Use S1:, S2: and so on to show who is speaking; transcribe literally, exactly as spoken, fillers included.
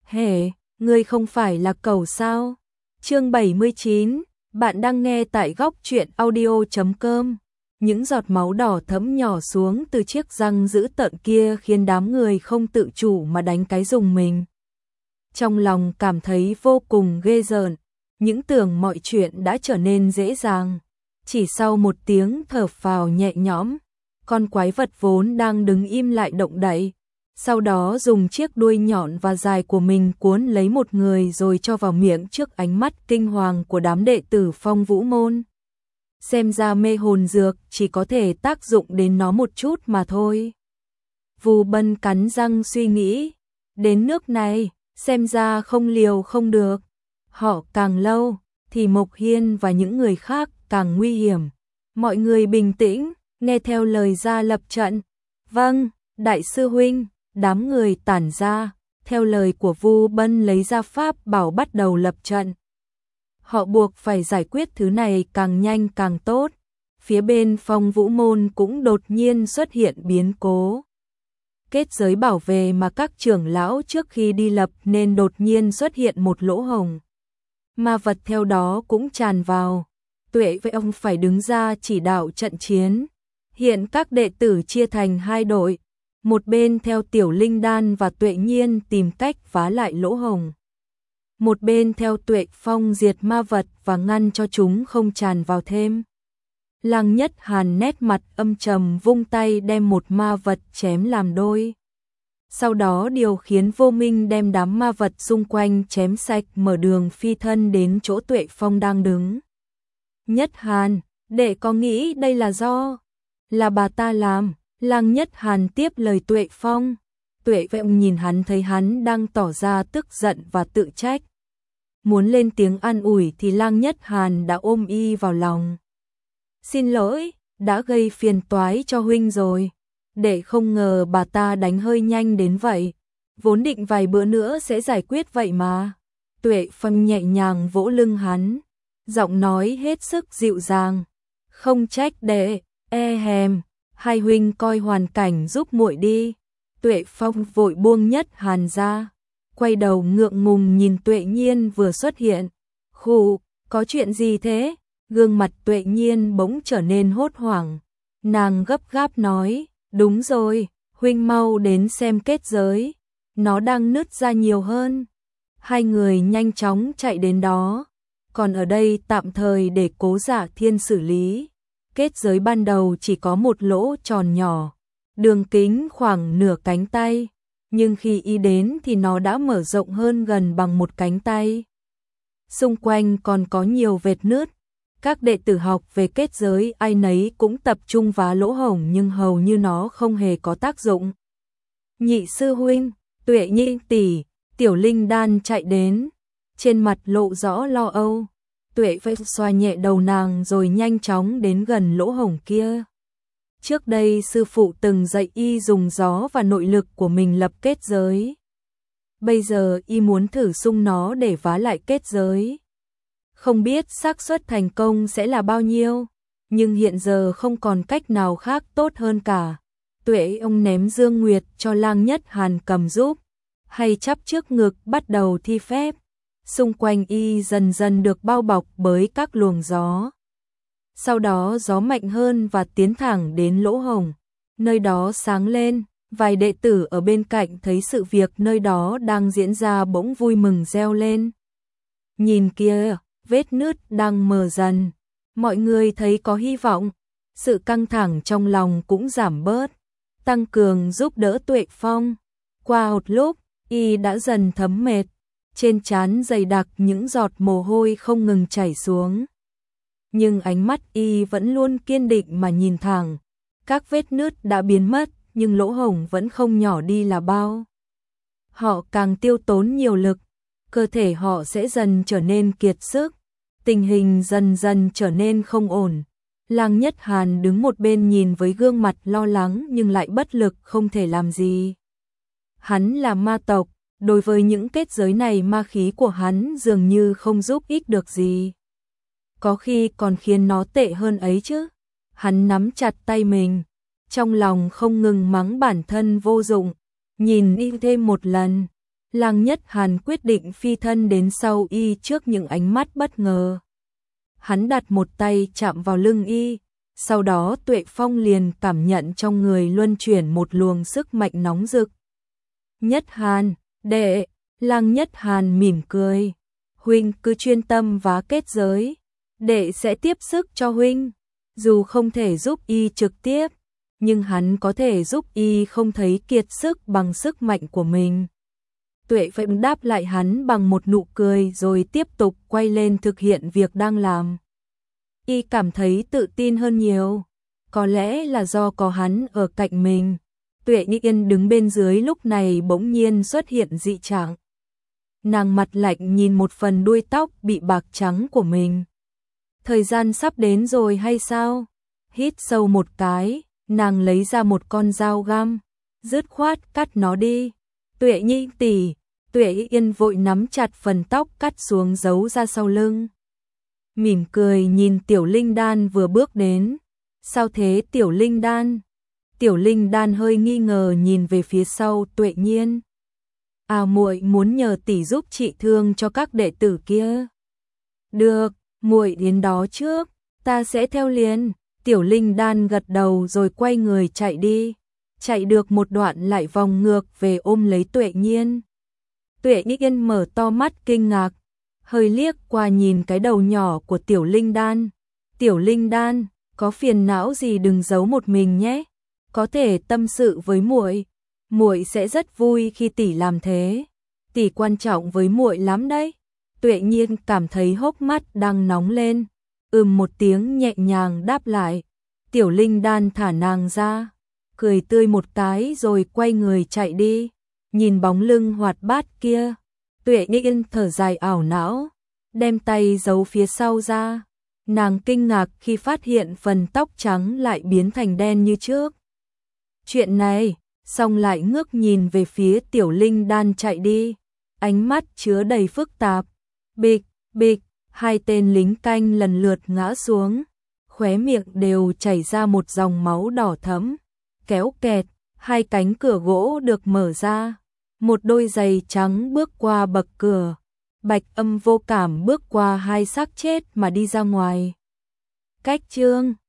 S1: Hề, ngươi không phải là cẩu sao? Chương bảy mươi chín, bạn đang nghe tại góc truyện audio chấm com. Những giọt máu đỏ thẫm nhỏ xuống từ chiếc răng dữ tợn kia khiến đám người không tự chủ mà đánh cái rùng mình. Trong lòng cảm thấy vô cùng ghê rợn, những tưởng mọi chuyện đã trở nên dễ dàng. Chỉ sau một tiếng thở phào nhẹ nhõm, con quái vật vốn đang đứng im lại động đậy. Sau đó dùng chiếc đuôi nhọn và dài của mình cuốn lấy một người rồi cho vào miệng trước ánh mắt kinh hoàng của đám đệ tử Phong Vũ môn. Xem ra mê hồn dược chỉ có thể tác dụng đến nó một chút mà thôi. Vu Bân cắn răng suy nghĩ, đến nước này, xem ra không liều không được. Họ càng lâu, thì Mộc Hiên và những người khác càng nguy hiểm. Mọi người bình tĩnh, nghe theo lời ra lập trận. Vâng, đại sư huynh. Đám người tản ra, theo lời của Vu Bân lấy ra pháp bảo bắt đầu lập trận. Họ buộc phải giải quyết thứ này càng nhanh càng tốt. Phía bên Phong Vũ môn cũng đột nhiên xuất hiện biến cố. Kết giới bảo vệ mà các trưởng lão trước khi đi lập nên đột nhiên xuất hiện một lỗ hổng. Ma vật theo đó cũng tràn vào. Tuệ với ông phải đứng ra chỉ đạo trận chiến. Hiện các đệ tử chia thành hai đội. Một bên theo Tiểu Linh Đan và Tuệ Nhiên tìm cách phá lại lỗ hổng. Một bên theo Tuệ Phong diệt ma vật và ngăn cho chúng không tràn vào thêm. Lăng Nhất Hàn nét mặt âm trầm vung tay đem một ma vật chém làm đôi. Sau đó điều khiến Vô Minh đem đám ma vật xung quanh chém sạch mở đường phi thân đến chỗ Tuệ Phong đang đứng. Nhất Hàn, đệ có nghĩ đây là do là bà ta làm? Lăng Nhất Hàn tiếp lời Tuệ Phong. Tuệ Vẹo nhìn hắn thấy hắn đang tỏ ra tức giận và tự trách. Muốn lên tiếng an ủi thì Lăng Nhất Hàn đã ôm y vào lòng. Xin lỗi, đã gây phiền toái cho huynh rồi. Để không ngờ bà ta đánh hơi nhanh đến vậy. Vốn định vài bữa nữa sẽ giải quyết vậy mà. Tuệ Phong nhẹ nhàng vỗ lưng hắn. Giọng nói hết sức dịu dàng. Không trách đệ, e hèm. Hai huynh coi hoàn cảnh giúp muội đi. Tuệ Phong vội buông Nhất Hàn ra, quay đầu ngượng ngùng nhìn Tuệ Nhiên vừa xuất hiện. Khụ, có chuyện gì thế? Gương mặt Tuệ Nhiên bỗng trở nên hốt hoảng. Nàng gấp gáp nói, đúng rồi, huynh mau đến xem kết giới. Nó đang nứt ra nhiều hơn. Hai người nhanh chóng chạy đến đó. Còn ở đây tạm thời để Cố Dạ Thiên xử lý. Kết giới ban đầu chỉ có một lỗ tròn nhỏ, đường kính khoảng nửa cánh tay, nhưng khi y đến thì nó đã mở rộng hơn gần bằng một cánh tay. Xung quanh còn có nhiều vệt nứt, các đệ tử học về kết giới ai nấy cũng tập trung vào lỗ hổng nhưng hầu như nó không hề có tác dụng. Nhị sư huynh, Tuệ Nhi tỷ, Tiểu Linh Đan chạy đến, trên mặt lộ rõ lo âu. Tuệ Vây xoa nhẹ đầu nàng rồi nhanh chóng đến gần lỗ hổng kia. Trước đây sư phụ từng dạy y dùng gió và nội lực của mình lập kết giới. Bây giờ y muốn thử xung nó để vá lại kết giới. Không biết xác suất thành công sẽ là bao nhiêu, nhưng hiện giờ không còn cách nào khác tốt hơn cả. Tuệ ông ném Dương Nguyệt cho Lăng Nhất Hàn cầm giúp, hay chắp trước ngực bắt đầu thi phép. Xung quanh y dần dần được bao bọc bởi các luồng gió. Sau đó gió mạnh hơn và tiến thẳng đến lỗ hổng. Nơi đó sáng lên, vài đệ tử ở bên cạnh thấy sự việc nơi đó đang diễn ra bỗng vui mừng reo lên. Nhìn kia, vết nứt đang mờ dần. Mọi người thấy có hy vọng. Sự căng thẳng trong lòng cũng giảm bớt. Tăng cường giúp đỡ Tuệ Phong. Qua một lúc, y đã dần thấm mệt. Trên trán dày đặc những giọt mồ hôi không ngừng chảy xuống. Nhưng ánh mắt y vẫn luôn kiên định mà nhìn thẳng. Các vết nứt đã biến mất, nhưng lỗ hổng vẫn không nhỏ đi là bao. Họ càng tiêu tốn nhiều lực, cơ thể họ sẽ dần trở nên kiệt sức. Tình hình dần dần trở nên không ổn. Lăng Nhất Hàn đứng một bên nhìn với gương mặt lo lắng nhưng lại bất lực không thể làm gì. Hắn là ma tộc. Đối với những kết giới này ma khí của hắn dường như không giúp ích được gì. Có khi còn khiến nó tệ hơn ấy chứ. Hắn nắm chặt tay mình, trong lòng không ngừng mắng bản thân vô dụng. Nhìn y thêm một lần, Lăng Nhất Hàn quyết định phi thân đến sau y trước những ánh mắt bất ngờ. Hắn đặt một tay chạm vào lưng y, sau đó Tuệ Phong liền cảm nhận trong người luân chuyển một luồng sức mạnh nóng rực. Nhất Hàn, đệ, Lăng Nhất Hàn mỉm cười. Huynh cứ chuyên tâm vá kết giới, đệ sẽ tiếp sức cho huynh. Dù không thể giúp y trực tiếp, nhưng hắn có thể giúp y không thấy kiệt sức bằng sức mạnh của mình. Tuệ Phong đáp lại hắn bằng một nụ cười rồi tiếp tục quay lên thực hiện việc đang làm. Y cảm thấy tự tin hơn nhiều, có lẽ là do có hắn ở cạnh mình. Tuệ Nhị Yên đứng bên dưới lúc này bỗng nhiên xuất hiện dị trạng. Nàng mặt lạnh nhìn một phần đuôi tóc bị bạc trắng của mình. Thời gian sắp đến rồi hay sao? Hít sâu một cái, nàng lấy ra một con dao găm, dứt khoát cắt nó đi. Tuệ Nhi tỷ, Tuệ Yên vội nắm chặt phần tóc cắt xuống giấu ra sau lưng. Mỉm cười nhìn Tiểu Linh Đan vừa bước đến. Sao thế Tiểu Linh Đan? Tiểu Linh Đan hơi nghi ngờ nhìn về phía sau Tuệ Nhiên. À, muội muốn nhờ tỷ giúp trị thương cho các đệ tử kia. Được, muội đến đó trước, ta sẽ theo liền. Tiểu Linh Đan gật đầu rồi quay người chạy đi. Chạy được một đoạn lại vòng ngược về ôm lấy Tuệ Nhiên. Tuệ Nhiên mở to mắt kinh ngạc, hơi liếc qua nhìn cái đầu nhỏ của Tiểu Linh Đan. Tiểu Linh Đan, có phiền não gì đừng giấu một mình nhé, có thể tâm sự với muội, muội sẽ rất vui khi tỷ làm thế. Tỷ quan trọng với muội lắm đấy. Tuệ Nhiên cảm thấy hốc mắt đang nóng lên, ừm một tiếng nhẹ nhàng đáp lại. Tiểu Linh Đan thả nàng ra, cười tươi một cái rồi quay người chạy đi. Nhìn bóng lưng hoạt bát kia, Tuệ Nhiên thở dài ảo não, đem tay giấu phía sau ra. Nàng kinh ngạc khi phát hiện phần tóc trắng lại biến thành đen như trước. Chuyện này, xong lại ngước nhìn về phía Tiểu Linh Đan chạy đi, ánh mắt chứa đầy phức tạp. Bịch, bịch, hai tên lính canh lần lượt ngã xuống, khóe miệng đều chảy ra một dòng máu đỏ thẫm. Kéo kẹt, hai cánh cửa gỗ được mở ra, một đôi giày trắng bước qua bậc cửa. Bạch Âm vô cảm bước qua hai xác chết mà đi ra ngoài. Cách chương